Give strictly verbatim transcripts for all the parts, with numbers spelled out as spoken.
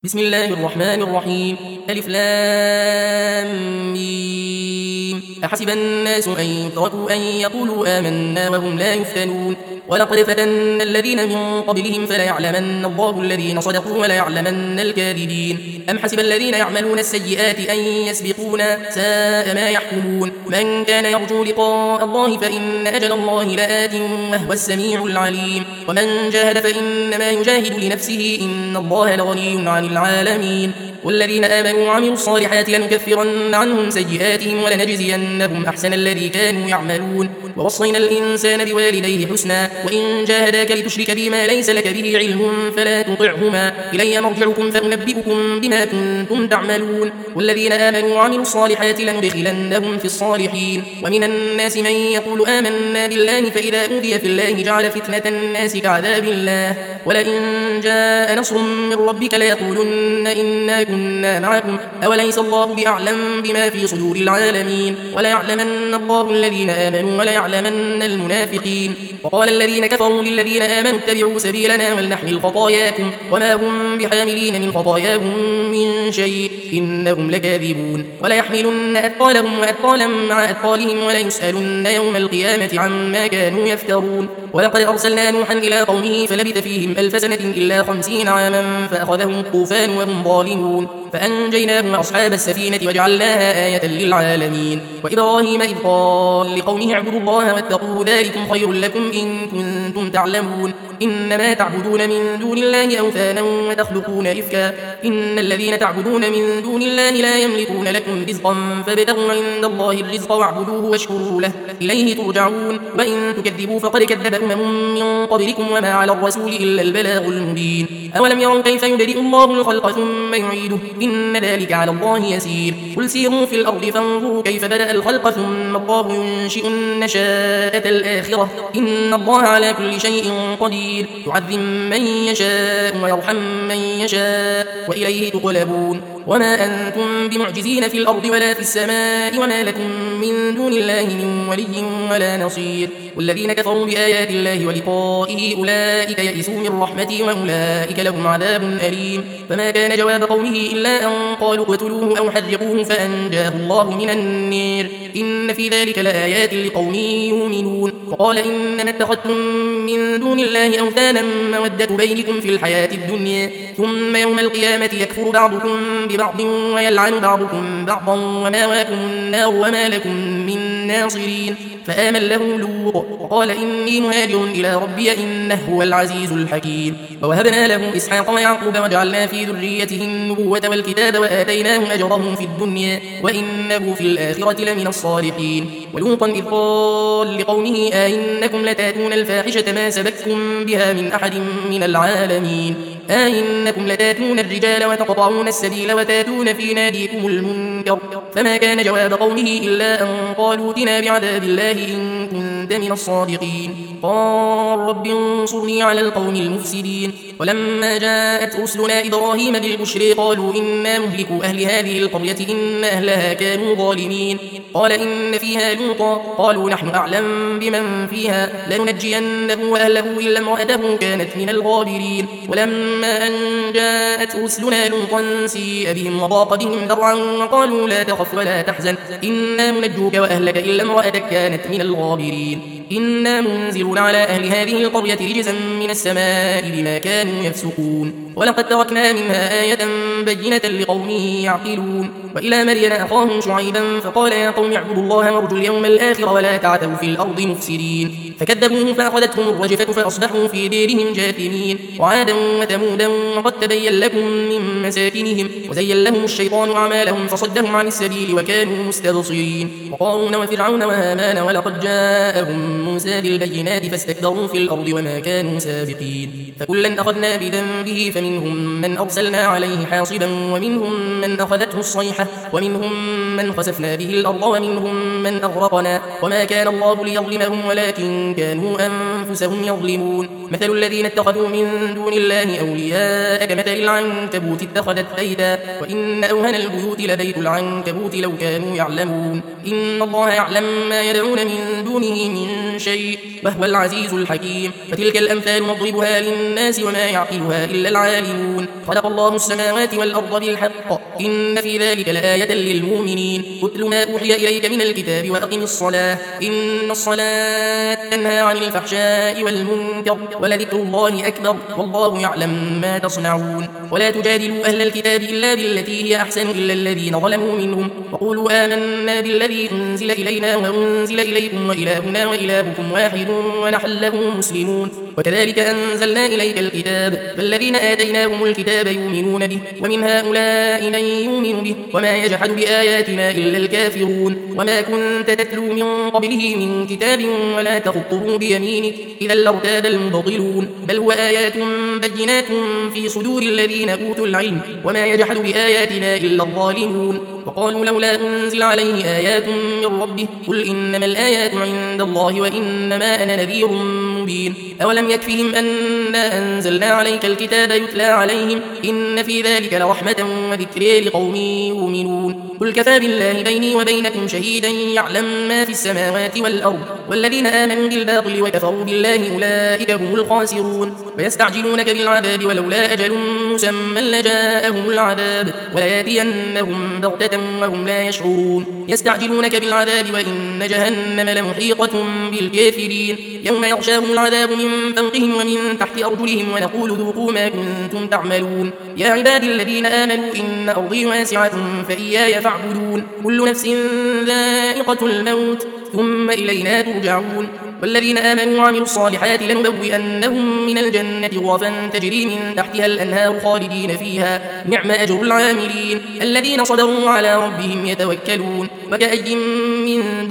بسم الله الرحمن الرحيم. ألف لام ميم. أحسب الناس أن يتركوا أن يقولوا آمنا وهم لا يفتنون ولقد فتنا الذين من قبلهم فليعلمن الله الذين صدقوا وليعلمن الكاذبين. أم حسب الذين يعملون السيئات أن يسبقونا ساء ما يحكمون. من كان يرجو لقاء الله فإن أجل الله لآت وهو السميع العليم. ومن جاهد فإنما يجاهد لنفسه إن الله لغني عن العالمين. والذين آمنوا وعملوا الصالحات لنكفرن عنهم سيئاتهم ولنجزينهم أحسن الذي كانوا يعملون. ووصينا الإنسان بوالديه حسنا وإن جاهداك لتشرك بما ليس لك به علم فلا تطعهما إلي مرجعكم فأنبئكم بما كنتم تعملون. والذين آمنوا وعملوا الصالحات لندخلنهم في الصالحين. ومن الناس من يقول آمنا بالله فإذا أوذي في الله جعل فتنة الناس كعذاب الله ولئن جاء نصر من ربك ليقولن إنا كنا معكم أوليس الله بأعلم بما في صدور العالمين. وليعلمن الله الذين آمنوا وليعلمن المنافقين. وقال الذين كفروا للذين آمنوا اتبعوا سبيلنا ولنحمل خطاياكم وما هم بحاملين من خطاياهم من شيء إنهم لكاذبون. وليحملن أثقالهم وأثقالا مع أثقالهم وليسألن يوم القيامة عما كانوا يفترون. ولقد أرسلنا نوحا إلى قومه فلبث فيهم ألف سنة إلا خمسين عاما فأخذهم الطوفان وهم ظالمون فأنجيناه وأصحاب السفينة وجعلناها آية للعالمين. وإبراهيم إذ قال لقومه اعبدوا الله واتقوه ذلكم خير لكم إن كنتم تعلمون. إنما تعبدون من دون الله أوثانا وتخلقون إفكا إن الذين تعبدون من دون الله لا يملكون لكم رزقا فابتغوا عند الله الرزق واعبدوه واشكروا له إليه ترجعون. وإن تكذبوا فقد كذب أمم من قبلكم وما على الرسول إلا البلاغ المبين. أولم يروا كيف يبدئ الله الخلق ثم يعيده إن ذلك على الله يسير. قل سيروا في الأرض فانظروا كيف بدأ الخلق ثم الله ينشئ النشاءة الآخرة إن الله على كل شيء قدير يعذب من يشاء ويرحم من يشاء وإليه تقلبون. وما أنتم بمعجزين في الأرض ولا في السماء وما لكم من دون الله من ولي ولا نصير. والذين كفروا بآيات الله ولقائه أولئك يئسوا من رحمتي وأولئك لهم عذاب أليم. فما كان جواب قومه إلا أن قالوا اقتلوه أو حرقوه فأنجاه الله من النير إن في ذلك لآيات لقوم يؤمنون. وقال إنما اتخذتم من دون الله أوثانا مودة بينكم في الحياة الدنيا ثم يوم القيامة يكفر بعضكم ببعض ويلعن بعضكم بعضا وماواكم النار وما لكم من ناصرين. فآمن له لوط وقال إني مهاجر إلى ربي إنه هو العزيز الحكيم. ووهبنا له إسحاق ويعقوب وجعلنا في ذريته النبوة والكتاب وآتيناه أجره في الدنيا وإنه في الآخرة لمن الصالحين. ولوطا إذ قال لقومه أئنكم لتاتون الفاحشة ما سبقكم بها من أحد من العالمين أئنكم لتاتون الرجال وتقطعون السبيل وتاتون في ناديكم المنكر. فما كان جواب قومه إلا أن قالوا ائتنا بعذاب الله إن كنت من الصادقين. قال رب انصرني على القوم المفسدين. ولما جاءت رسلنا إبراهيم بالبشر قالوا إنا مهلكوا أهل هذه القرية إن أهلها كانوا ظالمين. قال إن فيها لوطا قالوا نحن أعلم بمن فيها لننجينه وأهله إلا امرأته كانت من الغابرين. ولما أن جاءت رسلنا لوطا سيء بهم وضاق بهم ذرعا وقالوا لا تخف ولا تحزن إنا منجوك وأهلك إلا امرأتك كانت من الغابرين. إنا منزلون على أهل هذه القرية رجزا من السماء بما كانوا يفسقون. ولقد تركنا منها آية بينة لقوم يعقلون. وإلى مدين أخاهم شعيبا فقال يا قوم اعبدوا الله وارجوا اليوم الآخر ولا تعثوا في الأرض مفسدين. فكذبوه فأخذتهم الرجفة فأصبحوا في ديرهم جاثمين. وعادا وثمودا وقد تبين لكم من مساكنهم وزين لهم الشيطان أعمالهم فصدهم عن السبيل وكانوا مستبصرين. وقارون وفرعون وهامان ولقد جاءهم موسى بالبينات فاستكبروا في الأرض وما كانوا سابقين. فكلا أخذنا بذنبه فمنهم من أرسلنا عليه حاصبا ومنهم من أخذته الصيحة ومنهم من خسفنا به الأرض ومنهم من أغرقنا وما كان الله ليظلمهم ولكن كانوا أنفسهم يظلمون. مثل الذين اتخذوا من دون الله أولياء كمثل العنكبوت اتخذت بيتا وإن أوهن البيوت لبيت العنكبوت لو كانوا يعلمون. إن الله يعلم ما يدعون من دونه من شيء وهو العزيز الحكيم. فتلك الأمثال نضربها للناس الناس وما يعقلها إلا العالمون. خلق الله السماوات والأرض بالحق إن في ذلك لآية للمؤمنين. اتل ما أوحي إليك من الكتاب وأقم الصلاة إن الصلاة تنهى عن الفحشاء والمنكر ولذكر الله أكبر والله يعلم ما تصنعون. ولا تجادلوا أهل الكتاب إلا بالتي هي أحسن إلا الذين ظلموا منهم وقولوا آمنا بالذي أنزل إلينا وأنزل إليكم وإلهنا وإلهكم واحد ونحن له مسلمون. وكذلك أنزلنا إليك الكتاب فالذين آتيناهم الكتاب يؤمنون به ومن هؤلاء من يؤمن به وما يجحد بآياتنا إلا الكافرون. وما كنت تتلو من قبله من كتاب ولا تخطه بيمينك إذا لارتاب المبطلون بل هو آيات بينات في صدور الذين أوتوا العلم وما يجحد بآياتنا إلا الظالمون. وقالوا لولا أنزل عليه آيات من ربه قل إنما الآيات عند الله وإنما أنا نذير مبين. أولم يكفهم أنا أنزلنا عليك الكتاب يتلى عليهم إن في ذلك لرحمة وذكرى لقوم يؤمنون. قل كفى بالله بيني وبينكم شهيدا يعلم ما في السماوات والأرض والذين آمنوا بالباطل وكفروا بالله أولئك هم الخاسرون. ويستعجلونك بالعذاب ولولا أجل مسمى لجاءهم العذاب ولياتينهم بغتة وهم لا يشعرون. يستعجلونك بالعذاب وإن جهنم لمحيطة بالكافرين يوم يغشاهم العذاب من فوقهم ومن تحت أرجلهم ونقول ذوقوا ما كنتم تعملون. يا عبادي الذين آمنوا إن أرضي واسعة فإياي فاعبدون. كل نفس ذائقة الموت ثم إلينا ترجعون. والذين آمنوا وعملوا الصالحات لنبوئنهم من الجنة غرفا تجري من تحتها الأنهار خالدين فيها نعم أجر العاملين الذين صبروا على ربهم يتوكلون. وكأي من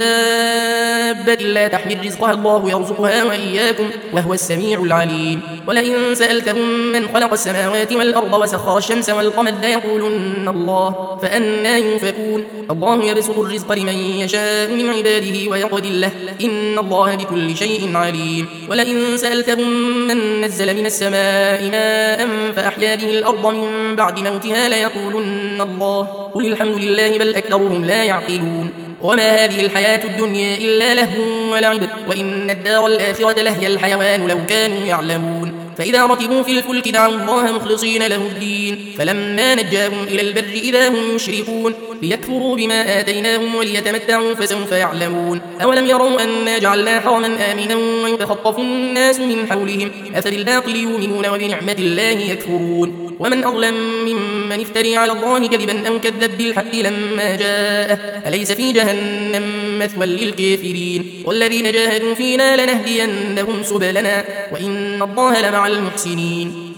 دابة لا تحمل رزقها الله يرزقها وإياكم وهو السميع العليم. ولئن سألتهم من خلق السماوات والأرض وسخر الشمس والقمر ليقولن الله فأنى يؤفكون. الله يبسط الرزق لمن يشاء من عباده ويقدر له إن الله بكل شيء عليم. ولئن سألتهم من نزل من السماء ماء فأحيا به الأرض من بعد موتها ليقولن الله قل الحمد لله بل أكثرهم لا يعقلون. وما هذه الحياة الدنيا إلا لهو ولعب وإن الدار الآخرة لهي الحيوان لو كانوا يعلمون. فإذا ركبوا في الفلك دعوا الله مخلصين له الدين فلما نجاهم إلى البر إذا هم يشركون ليكفروا بما آتيناهم وليتمتعوا فسوف يعلمون. أولم يروا أنا جعلنا حرما آمنا ويتخطف الناس من حولهم أفبالباطل يؤمنون وبنعمة الله يكفرون. ومن أظلم ممن افتري على الله كذبا أو كذب بالحق لما جاءه أليس في جهنم مثوى للكافرين. والذين جاهدوا فينا لنهدينهم سبلنا وإن الله لمع المحسنين.